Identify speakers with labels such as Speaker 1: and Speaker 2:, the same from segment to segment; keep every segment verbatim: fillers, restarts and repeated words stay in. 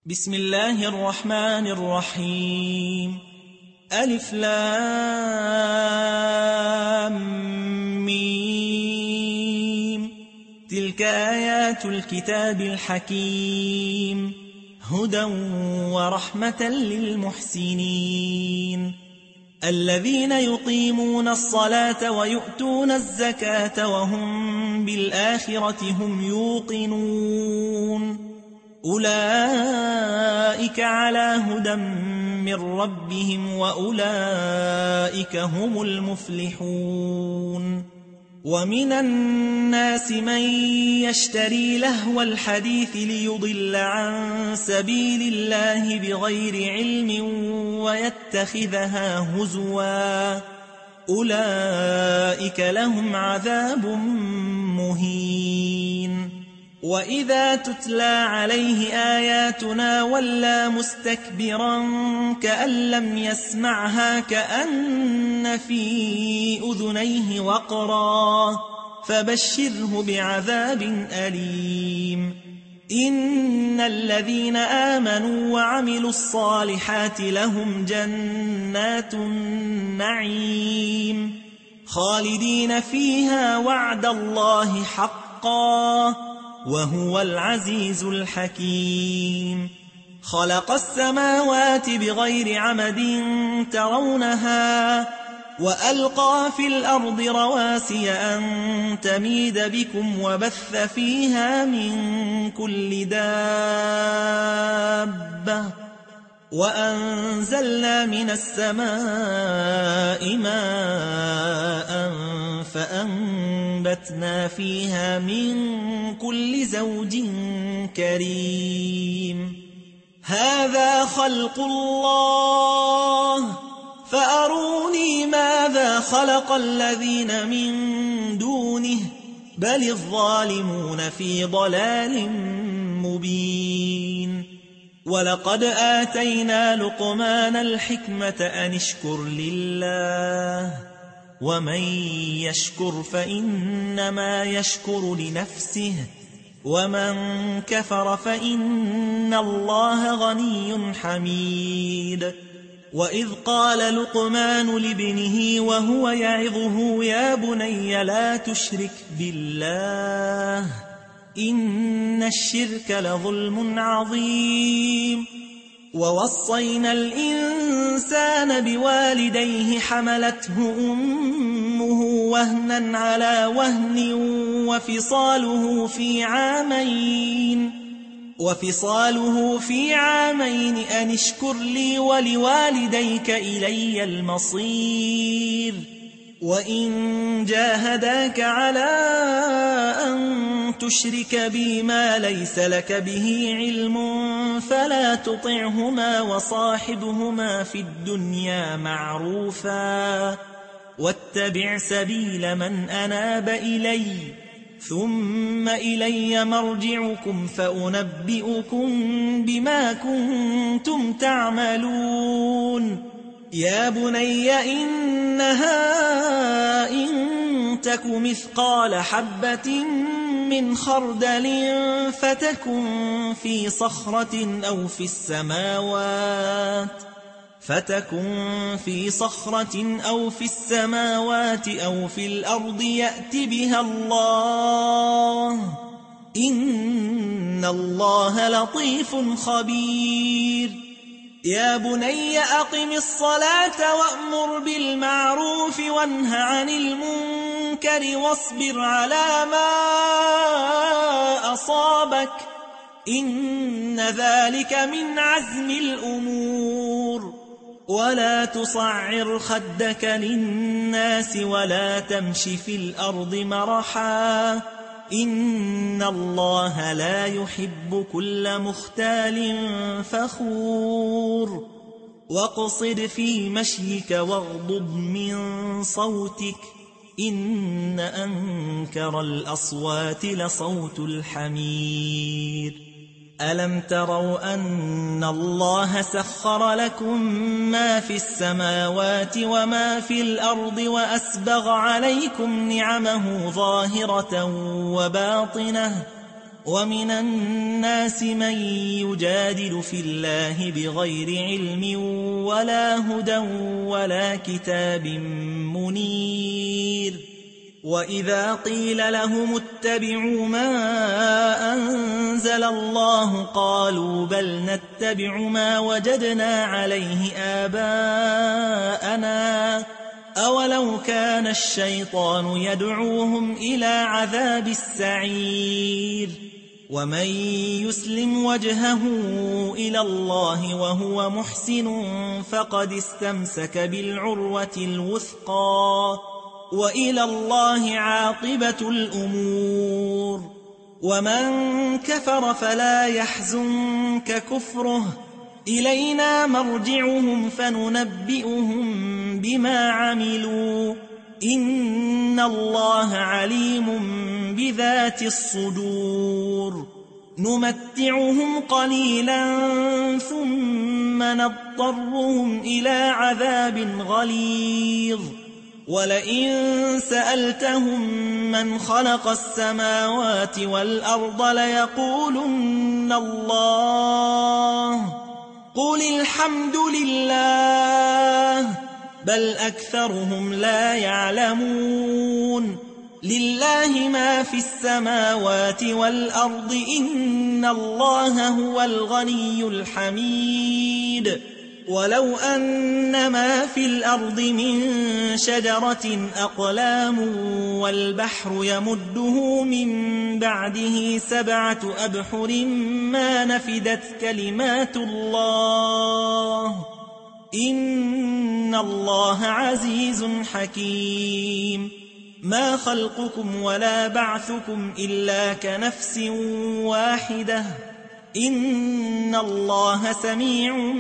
Speaker 1: بسم الله الرحمن الرحيم. ألف لام ميم. تلك آيات الكتاب الحكيم، هدى ورحمة للمحسنين الذين يقيمون الصلاة ويؤتون الزكاة وهم بالآخرة هم يوقنون. أولئك على هدى من ربهم وأولئك هم المفلحون. ومن الناس من يشتري لهو الحديث ليضل عن سبيل الله بغير علم ويتخذها هزوا، أولئك لهم عذاب مهين. وإذا تتلى عليه آياتنا ولى مستكبرا كأن لم يسمعها كأن في أذنيه وقرا، فبشره بعذاب أليم. إن الذين آمنوا وعملوا الصالحات لهم جنات النعيم خالدين فيها وعد الله حقا وهو العزيز الحكيم. خلق السماوات بغير عمد ترونها وألقى في الأرض رواسي أن تميد بكم وبث فيها من كل دابة وأنزلنا من السماء ماء فأنبتنا فيها من كل زوج كريم. هذا خلق الله فأروني ماذا خلق الذين من دونه بل الظالمون في ضلال مبين. ولقد آتينا لقمان الحكمة أن اشكر لله ومن يشكر فإنما يشكر لنفسه ومن كفر فإن الله غني حميد. وإذ قال لقمان لابنه وهو يعظه يا بني لا تشرك بالله إن الشرك لظلم عظيم. ووصينا الإنسان بوالديه حملته أمه وهنا على وهن وفصاله في عامين وفصاله في عامين أن اشكر لي ولوالديك إلي المصير. وإن جاهداك على أن تشرك بي ما ليس لك به علم فلا تطعهما وصاحبهما في الدنيا معروفا واتبع سبيل من أناب إلي ثم إلي مرجعكم فأنبئكم بما كنتم تعملون. يا بني إنها إن تك مثقال حبة من خردل فتكن في صخرة أو في السماوات فتكن في صخرة أو في السماوات أو في الأرض يأت بها الله إن الله لطيف خبير. يا بني أقم الصلاة وأمر بالمعروف وانه عن المنكر واصبر على ما أصابك إن ذلك من عزم الأمور. ولا تصعر خدك للناس ولا تمش في الأرض مرحا إن الله لا يحب كل مختال فخور. واقصد في مشيك واغضض من صوتك إن أنكر الأصوات لصوت الحمير. ألم تروا أن الله سخر لكم ما في السماوات وما في الأرض وأسبغ عليكم نعمه ظاهرة وباطنة ومن الناس من يجادل في الله بغير علم ولا هدى ولا كتاب منير وإذا قيل لهم اتبعوا ما أنزل الله قالوا بل نتبع ما وجدنا عليه آباءنا أولو كان الشيطان يدعوهم إلى عذاب السعير ومن يسلم وجهه إلى الله وهو محسن فقد استمسك بالعروة الوثقى وإلى الله عاقبة الأمور ومن كفر فلا يحزنك كفره إلينا مرجعهم فننبئهم بما عملوا إن الله عليم بذات الصدور نمتعهم قليلا ثم نضطرهم إلى عذاب غليظ ولئن سألتهم من خلق السماوات والأرض ليقولن الله قل الحمد لله بل أكثرهم لا يعلمون لله ما في السماوات والأرض إن الله هو الغني الحميد ولو أن ما في الأرض من شجرة أقلام والبحر يمده من بعده سبعة أبحر ما نفدت كلمات الله إن الله عزيز حكيم ما خلقكم ولا بعثكم إلا كنفس واحدة إن الله سميع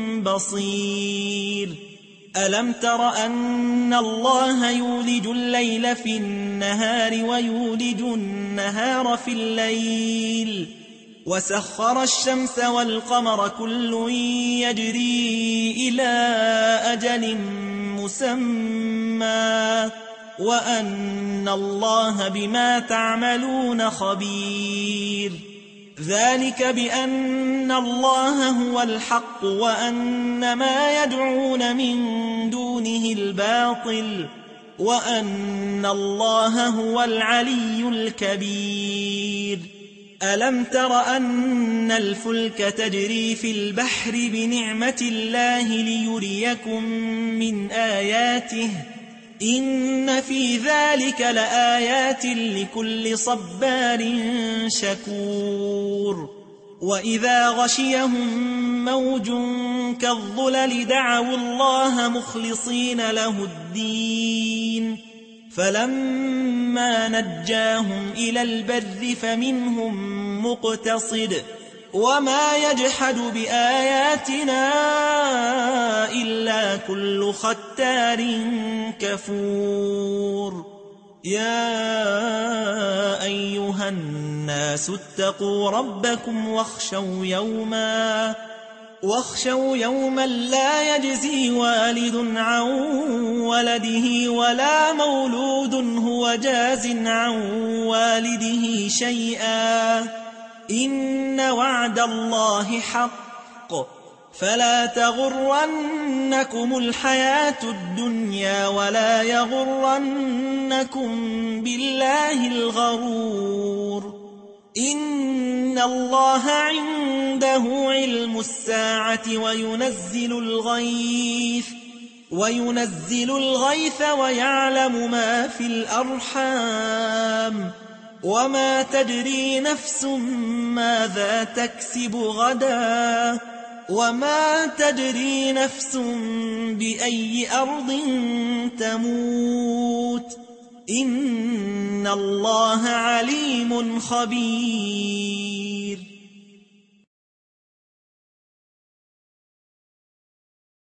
Speaker 1: بصير ألم تر أن الله يولج الليل في النهار ويولج النهار في الليل وسخر الشمس والقمر كل يجري إلى أجل مسمى وأن الله بما تعملون خبير ذلك بأن الله هو الحق وأن ما يدعون من دونه الباطل وأن الله هو العلي الكبير ألم تر أن الفلك تجري في البحر بنعمة الله ليريكم من آياته إن في ذلك لآيات لكل صبار شكور وإذا غشيهم موج كالظلل دعوا الله مخلصين له الدين فلما نجاهم إلى البر فمنهم مقتصد وما يجحد بآياتنا إلا كل ختار كفور يا أيها الناس اتقوا ربكم واخشوا يوما واخشوا يوما لا يجزي والد عن ولده ولا مولود هو جاز عن والده شيئا إن وعد الله حق فلا تغرنكم الحياة الدنيا ولا يغرنكم بالله الغرور إن الله عنده علم الساعة وينزل الغيث وينزل الغيث ويعلم ما في الأرحام وما تدري نفس ماذا تكسب غدا وما تدري نفس بأي أرض تموت إن الله عليم خبير